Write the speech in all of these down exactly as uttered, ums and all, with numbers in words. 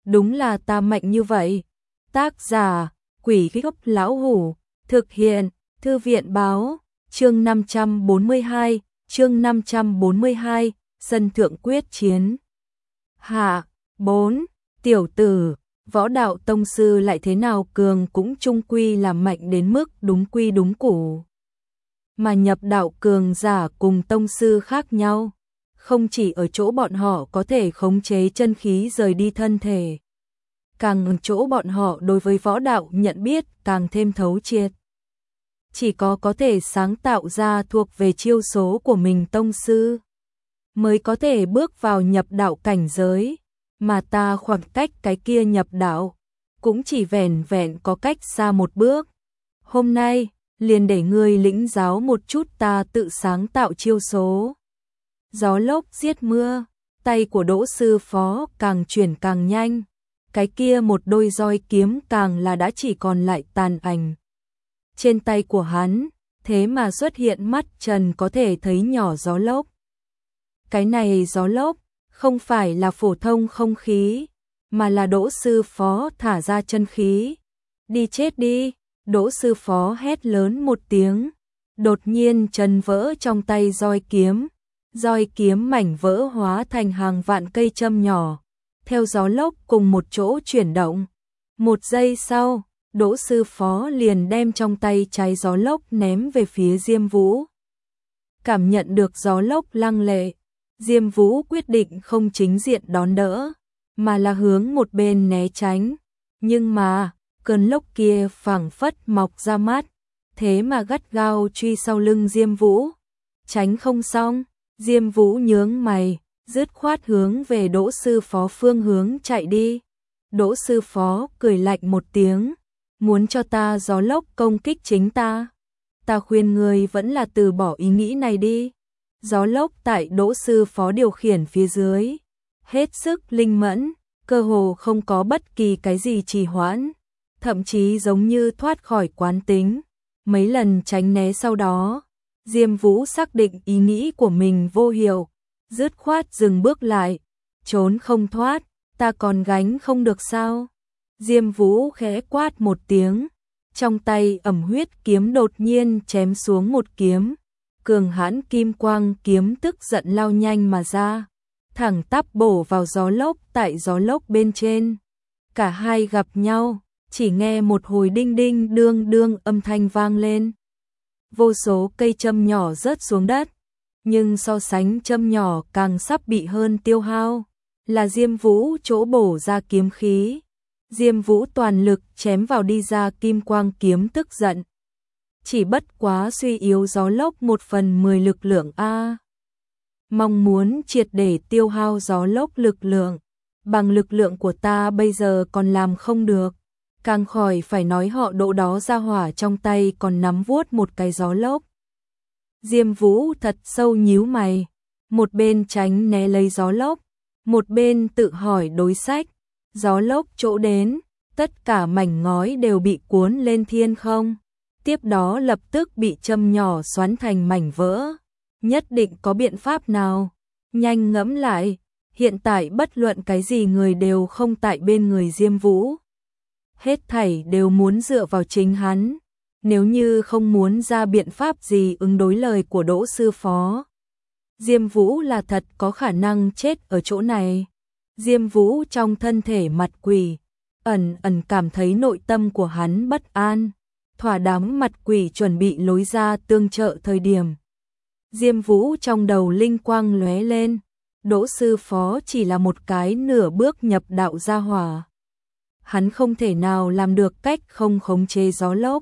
đúng là ta mạnh như vậy. Tác giả, Quỷ Gốc Lão Hủ, thực hiện, Thư viện Báo, chương năm trăm bốn mươi hai, chương năm trăm bốn mươi hai, sân thượng quyết chiến. Hạ, bốn, tiểu tử, võ đạo tông sư lại thế nào cường cũng chung quy là mạnh đến mức đúng quy đúng củ. Mà nhập đạo cường giả cùng tông sư khác nhau, không chỉ ở chỗ bọn họ có thể khống chế chân khí rời đi thân thể, càng ở chỗ bọn họ đối với võ đạo nhận biết càng thêm thấu triệt. Chỉ có có thể sáng tạo ra thuộc về chiêu số của mình tông sư, mới có thể bước vào nhập đạo cảnh giới, mà ta khoảng cách cái kia nhập đạo, cũng chỉ vẻn vẹn có cách xa một bước. Hôm nay, liền để ngươi lĩnh giáo một chút ta tự sáng tạo chiêu số. Gió lốc giết mưa, tay của Đỗ sư phó càng chuyển càng nhanh, cái kia một đôi roi kiếm càng là đã chỉ còn lại tàn ảnh. Trên tay của hắn, thế mà xuất hiện mắt trần có thể thấy nhỏ gió lốc. Cái này gió lốc, không phải là phổ thông không khí, mà là Đỗ sư phó thả ra chân khí. Đi chết đi, Đỗ sư phó hét lớn một tiếng, đột nhiên chân vỡ trong tay roi kiếm. Roi kiếm mảnh vỡ hóa thành hàng vạn cây châm nhỏ, theo gió lốc cùng một chỗ chuyển động. Một giây sau, Đỗ sư phó liền đem trong tay trái gió lốc ném về phía Diêm Vũ. Cảm nhận được gió lốc lăng lệ, Diêm Vũ quyết định không chính diện đón đỡ, mà là hướng một bên né tránh. Nhưng mà, cơn lốc kia phảng phất mọc ra mắt, thế mà gắt gao truy sau lưng Diêm Vũ. Tránh không xong, Diêm Vũ nhướng mày, dứt khoát hướng về Đỗ sư phó phương hướng chạy đi. Đỗ sư phó cười lạnh một tiếng, muốn cho ta gió lốc công kích chính ta. Ta khuyên ngươi vẫn là từ bỏ ý nghĩ này đi. Gió lốc tại Đỗ sư phó điều khiển phía dưới, hết sức linh mẫn, cơ hồ không có bất kỳ cái gì trì hoãn, thậm chí giống như thoát khỏi quán tính. Mấy lần tránh né sau đó, Diêm Vũ xác định ý nghĩ của mình vô hiệu, dứt khoát dừng bước lại, trốn không thoát, ta còn gánh không được sao? Diêm Vũ khẽ quát một tiếng, trong tay ẩm huyết kiếm đột nhiên chém xuống một kiếm, cường hãn kim quang kiếm tức giận lao nhanh mà ra, thẳng tắp bổ vào gió lốc tại gió lốc bên trên. Cả hai gặp nhau, chỉ nghe một hồi đinh đinh đương đương âm thanh vang lên. Vô số cây châm nhỏ rớt xuống đất, nhưng so sánh châm nhỏ càng sắp bị hơn tiêu hao, là Diêm Vũ chỗ bổ ra kiếm khí. Diêm Vũ toàn lực chém vào đi ra kim quang kiếm tức giận. Chỉ bất quá suy yếu gió lốc một phần mười lực lượng a. Mong muốn triệt để tiêu hao gió lốc lực lượng, bằng lực lượng của ta bây giờ còn làm không được. Càng khỏi phải nói họ Đỗ đó ra hỏa trong tay còn nắm vuốt một cái gió lốc. Diêm Vũ thật sâu nhíu mày, một bên tránh né lấy gió lốc, một bên tự hỏi đối sách. Gió lốc chỗ đến, tất cả mảnh ngói đều bị cuốn lên thiên không, tiếp đó lập tức bị châm nhỏ xoắn thành mảnh vỡ. Nhất định có biện pháp nào? Nhanh ngẫm lại, hiện tại bất luận cái gì người đều không tại bên người Diêm Vũ. Hết thảy đều muốn dựa vào chính hắn, nếu như không muốn ra biện pháp gì ứng đối lời của Đỗ sư phó, Diêm Vũ là thật có khả năng chết ở chỗ này. Diêm Vũ trong thân thể mặt quỷ, ẩn ẩn cảm thấy nội tâm của hắn bất an, thỏa đáng mặt quỷ chuẩn bị lối ra tương trợ thời điểm. Diêm Vũ trong đầu linh quang lóe lên, Đỗ sư phó chỉ là một cái nửa bước nhập đạo gia hỏa. Hắn không thể nào làm được cách không khống chế gió lốc.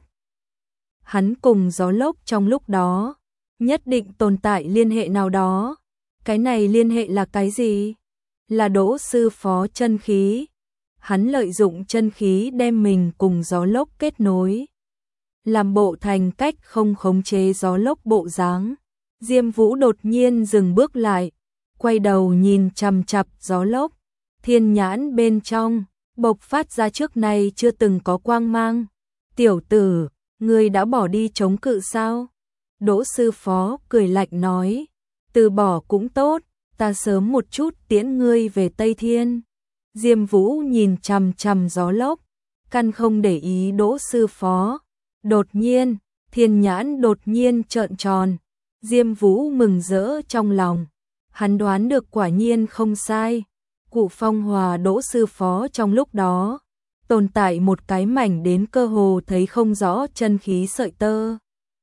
Hắn cùng gió lốc trong lúc đó, nhất định tồn tại liên hệ nào đó. Cái này liên hệ là cái gì? Là Đỗ sư phó chân khí. Hắn lợi dụng chân khí đem mình cùng gió lốc kết nối, làm bộ thành cách không khống chế gió lốc bộ dáng. Diêm Vũ đột nhiên dừng bước lại, quay đầu nhìn chằm chằm gió lốc, thiên nhãn bên trong bộc phát ra trước nay chưa từng có quang mang. Tiểu tử, ngươi đã bỏ đi chống cự sao? Đỗ sư phó cười lạnh nói, từ bỏ cũng tốt, ta sớm một chút tiễn ngươi về Tây Thiên. Diêm Vũ nhìn chằm chằm gió lốc, căn không để ý Đỗ sư phó. Đột nhiên, thiên nhãn đột nhiên trợn tròn. Diêm Vũ mừng rỡ trong lòng. Hắn đoán được quả nhiên không sai. Cụ Phong Hòa Đỗ sư phó trong lúc đó tồn tại một cái mảnh đến cơ hồ thấy không rõ chân khí sợi tơ.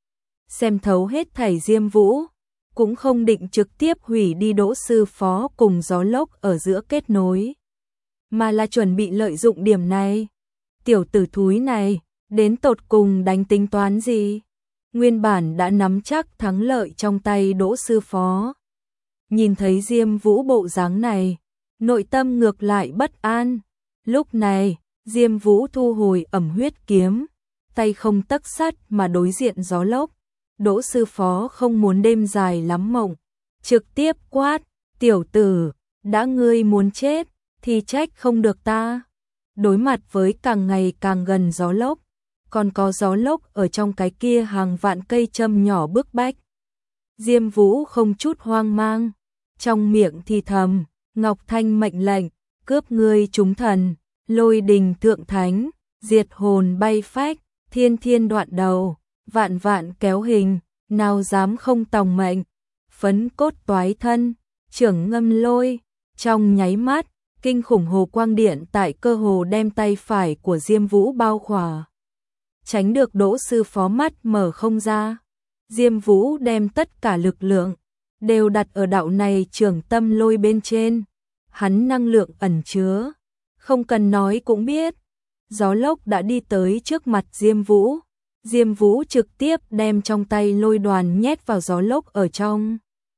Xem thấu hết thảy Diêm Vũ, cũng không định trực tiếp hủy đi Đỗ sư phó cùng gió lốc ở giữa kết nối, mà là chuẩn bị lợi dụng điểm này. Tiểu tử thúi này, đến tột cùng đánh tính toán gì? Nguyên bản đã nắm chắc thắng lợi trong tay Đỗ sư phó. Nhìn thấy Diêm Vũ bộ dáng này, nội tâm ngược lại bất an. Lúc này, Diêm Vũ thu hồi ẩm huyết kiếm, tay không tấc sắt mà đối diện gió lốc. Đỗ sư phó không muốn đêm dài lắm mộng, trực tiếp quát, tiểu tử, đã ngươi muốn chết, thì trách không được ta. Đối mặt với càng ngày càng gần gió lốc, còn có gió lốc ở trong cái kia hàng vạn cây châm nhỏ bức bách. Diêm Vũ không chút hoang mang, trong miệng thì thầm, Ngọc Thanh mệnh lệnh, cướp ngươi chúng thần, lôi đình thượng thánh, diệt hồn bay phách, thiên thiên đoạn đầu, vạn vạn kéo hình, nào dám không tòng mệnh, phấn cốt toái thân, trưởng ngâm lôi. Trong nháy mắt, kinh khủng hồ quang điện tại cơ hồ đem tay phải của Diêm Vũ bao khỏa. Tránh được Đỗ sư phó mắt mở không ra. Diêm Vũ đem tất cả lực lượng đều đặt ở đạo này trưởng tâm lôi bên trên. Hắn năng lượng ẩn chứa, không cần nói cũng biết. Gió lốc đã đi tới trước mặt Diêm Vũ. Diêm Vũ trực tiếp đem trong tay lôi đoàn nhét vào gió lốc ở trong.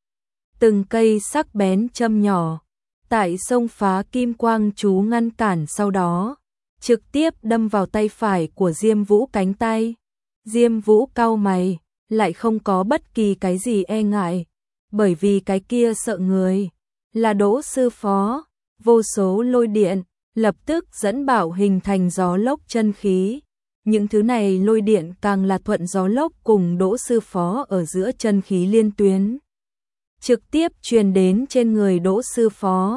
Từng cây sắc bén châm nhỏ, tại sông phá kim quang chú ngăn cản, sau đó trực tiếp đâm vào tay phải của Diêm Vũ cánh tay. Diêm Vũ cau mày, lại không có bất kỳ cái gì e ngại, bởi vì cái kia sợ người là Đỗ sư phó. Vô số lôi điện lập tức dẫn bảo hình thành gió lốc chân khí. Những thứ này lôi điện càng là thuận gió lốc cùng Đỗ sư phó ở giữa chân khí liên tuyến, trực tiếp truyền đến trên người Đỗ sư phó.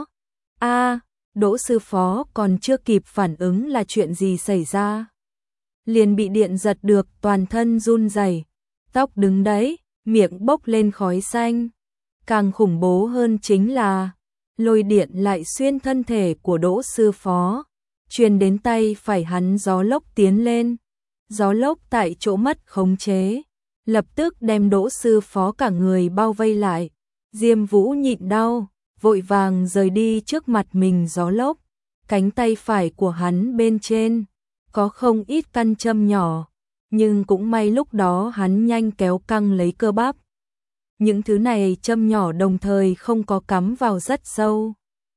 A, Đỗ sư phó còn chưa kịp phản ứng là chuyện gì xảy ra, liền bị điện giật được toàn thân run rẩy, tóc đứng đấy, miệng bốc lên khói xanh. Càng khủng bố hơn chính là lôi điện lại xuyên thân thể của Đỗ sư phó, truyền đến tay phải hắn. Gió lốc tiến lên, gió lốc tại chỗ mất khống chế, lập tức đem Đỗ sư phó cả người bao vây lại. Diêm Vũ nhịn đau, vội vàng rời đi trước mặt mình gió lốc. Cánh tay phải của hắn bên trên có không ít căn châm nhỏ, nhưng cũng may lúc đó hắn nhanh kéo căng lấy cơ bắp. Những thứ này châm nhỏ đồng thời không có cắm vào rất sâu.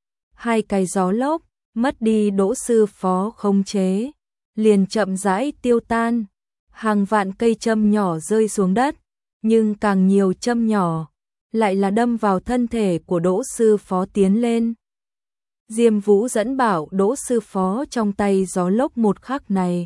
Hai cái gió lốc mất đi Đỗ sư phó khống chế, liền chậm rãi tiêu tan. Hàng vạn cây châm nhỏ rơi xuống đất, nhưng càng nhiều châm nhỏ lại là đâm vào thân thể của Đỗ sư phó tiến lên. Diêm Vũ dẫn bảo Đỗ sư phó trong tay gió lốc một khắc này.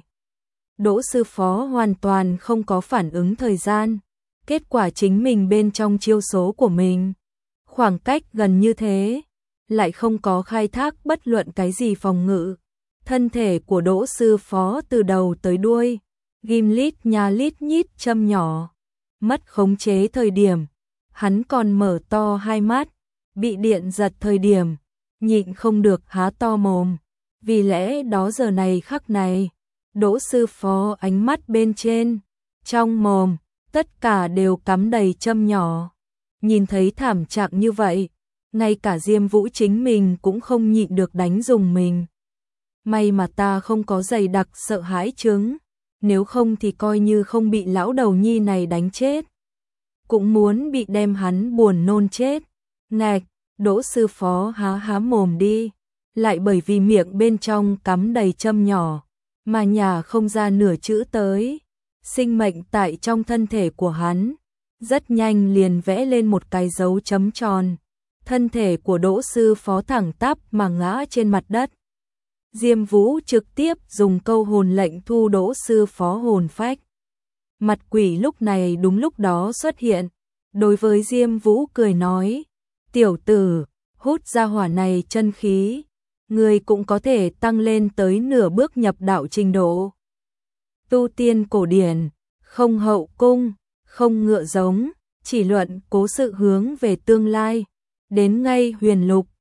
Đỗ sư phó hoàn toàn không có phản ứng thời gian. Kết quả chính mình bên trong chiêu số của mình, khoảng cách gần như thế, lại không có khai thác bất luận cái gì phòng ngự. Thân thể của Đỗ sư phó từ đầu tới đuôi, ghim lít nha lít nhít châm nhỏ. Mất khống chế thời điểm, hắn còn mở to hai mắt, bị điện giật thời điểm, nhịn không được há to mồm. Vì lẽ đó giờ này khắc này, Đỗ sư phó ánh mắt bên trên, trong mồm, tất cả đều cắm đầy châm nhỏ. Nhìn thấy thảm trạng như vậy, ngay cả Diêm Vũ chính mình cũng không nhịn được đánh dùng mình. May mà ta không có dày đặc sợ hãi chứng, nếu không thì coi như không bị lão đầu nhi này đánh chết, cũng muốn bị đem hắn buồn nôn chết. Ngạch, Đỗ sư phó há há mồm đi, lại bởi vì miệng bên trong cắm đầy châm nhỏ, mà nhả không ra nửa chữ tới. Sinh mệnh tại trong thân thể của hắn rất nhanh liền vẽ lên một cái dấu chấm tròn. Thân thể của Đỗ sư phó thẳng tắp mà ngã trên mặt đất. Diêm Vũ trực tiếp dùng câu hồn lệnh thu Đỗ sư phó hồn phách. Mặt quỷ lúc này đúng lúc đó xuất hiện, đối với Diêm Vũ cười nói, tiểu tử, hút ra hỏa này chân khí, người cũng có thể tăng lên tới nửa bước nhập đạo trình độ. Tu tiên cổ điển, không hậu cung, không ngựa giống, chỉ luận cố sự hướng về tương lai. Đến ngay huyền lục,